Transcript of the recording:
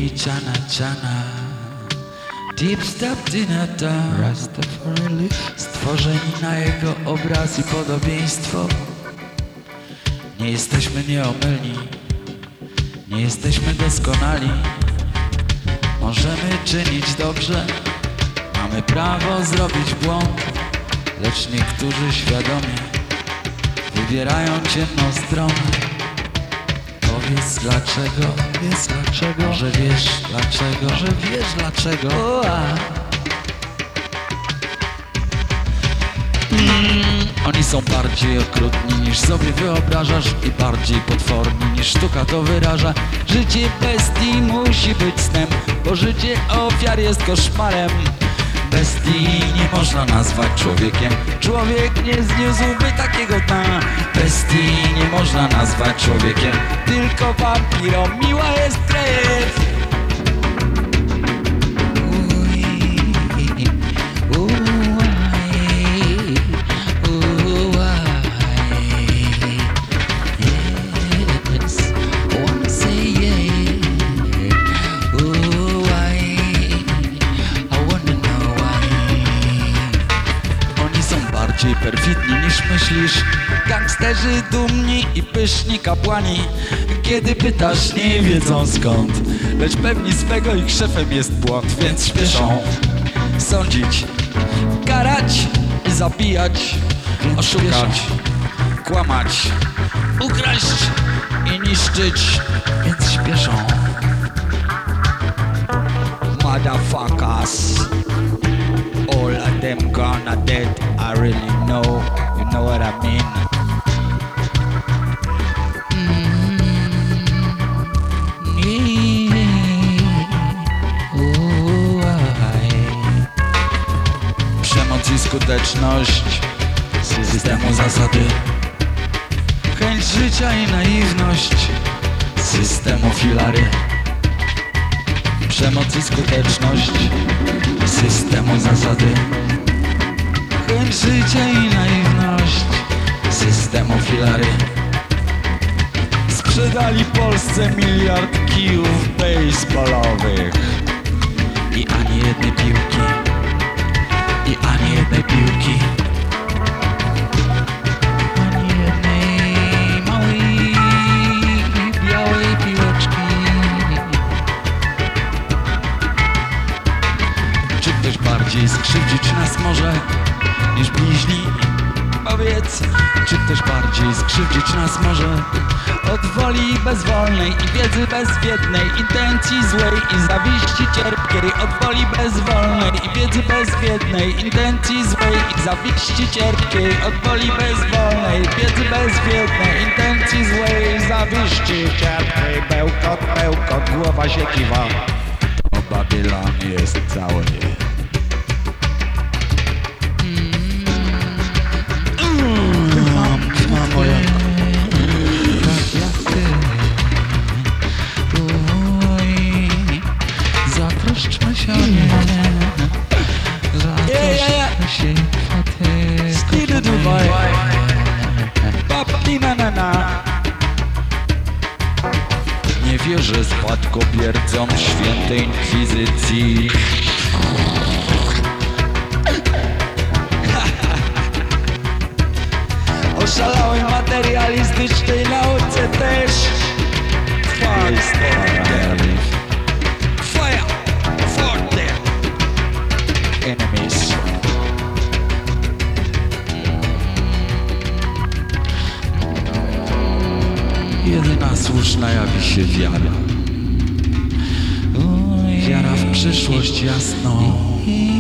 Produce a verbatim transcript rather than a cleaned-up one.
Baby Chana Chana, Deep Step Dinata, Rastafari, stworzeni na jego obraz i podobieństwo. Nie jesteśmy nieomylni, nie jesteśmy doskonali. Możemy czynić dobrze, mamy prawo zrobić błąd, lecz niektórzy świadomie wybierają ciemną stronę. Powiedz dlaczego, powiedz dlaczego, może wiesz dlaczego, że wiesz dlaczego. O, a. Mm, oni są bardziej okrutni niż sobie wyobrażasz i bardziej potworni niż sztuka to wyraża. Życie bestii musi być snem, bo życie ofiar jest koszmarem. Bestii nie można nazwać człowiekiem, człowiek nie zniósłby takiego dna. Bestii nie można nazwać człowiekiem, tylko wampirom miła jest krew. Bardziej perfidni niż myślisz, gangsterzy dumni i pyszni kapłani. Kiedy pytasz, nie wiedzą skąd, lecz pewni swego ich szefem jest błąd. Więc śpieszą sądzić, karać, zabijać, oszukać, kłamać, ukraść i niszczyć. Więc śpieszą. Motherfuckers, all of them gonna dead. I really know, you know what I mean. Mm-hmm. Ooh, przemoc i skuteczność systemu zasady, chęć życia i naiwność systemu filary. Przemoc i skuteczność systemu zasady, chęć życia i naiwność systemu filary. Sprzedali Polsce miliard kijów baseballowych i ani jednej piłki, i ani jednej piłki, ani jednej małej białej piłeczki. Czy ktoś bardziej skrzywdzić nas może niż bliźni? Powiedz, czy ktoś bardziej skrzywdzić nas może od woli bezwolnej i wiedzy bezwiednej, intencji złej i zawiści cierpkiej. Od woli bezwolnej i wiedzy bezwiednej, intencji złej i zawiści cierpkiej. Od woli bezwolnej, wiedzy bezwiednej, intencji złej i zawiści cierpkiej. Bełkot, bełkot, głowa się kiwa, to Babilon jest cały. Zatroszczmy się, zatroszczmy się, Stile Dubai, Babki na na na. Nie wierzę spadkobiercom świętej inkwizycji. Oszalałej materialistycznej nauce też. Fire for them enemies. Jedyna słuszna jawi się wiara. Wiara w przyszłość jasną.